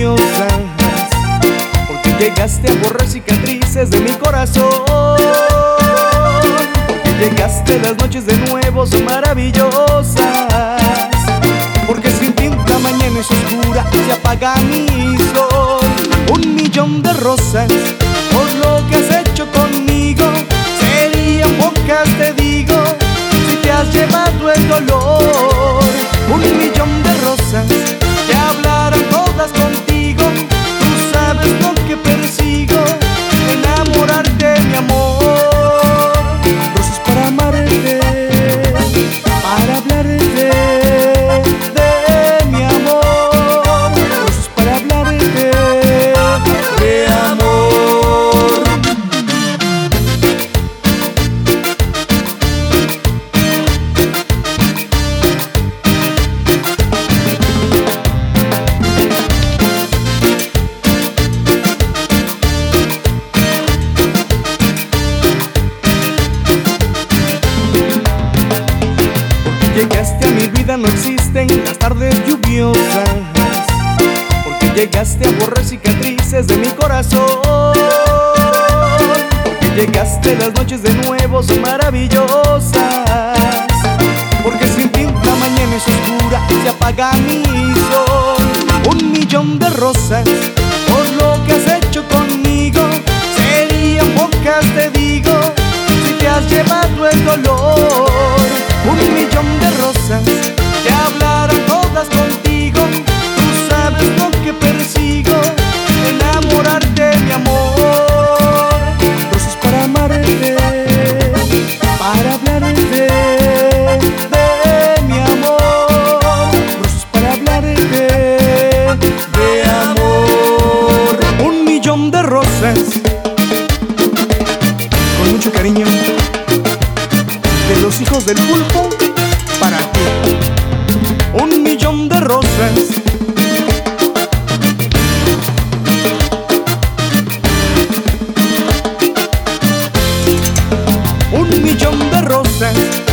lluviosas, porque llegaste a borrar cicatrices de mi corazón, porque llegaste, las noches de nuevo son maravillosas, porque sin ti la mañana es oscura y se apaga mi sol. 1.000.000 de rosas por lo que has hecho conmigo, serían pocas, te digo, si te has llevado el dolor. 1.000.000 de rosas que hablarán todas contigo, tú sabes lo que persigo, enamorarte, mi amor. Rosas para amarte, para hablarte de mi amor, rosas para hablarte de amor. Llegaste a mi vida, no existen las tardes lluviosas, porque llegaste a borrar cicatrices de mi corazón, porque llegaste, las noches de nuevo son maravillosas, porque sin ti la mañana es oscura y se apaga mi sol. 1.000.000 de rosas por lo que has hecho conmigo, serían pocas, te digo, si te has llevado el dolor. 1.000.000 de rosas que hablarán todas contigo, tú sabes lo que persigo, enamorarte, mi amor. Rosas para amarte, para hablarte de mi amor, rosas para hablarte de amor. 1.000.000 de rosas con mucho cariño de los hijos del pulpo para ti. 1.000.000 de rosas. 1.000.000 de rosas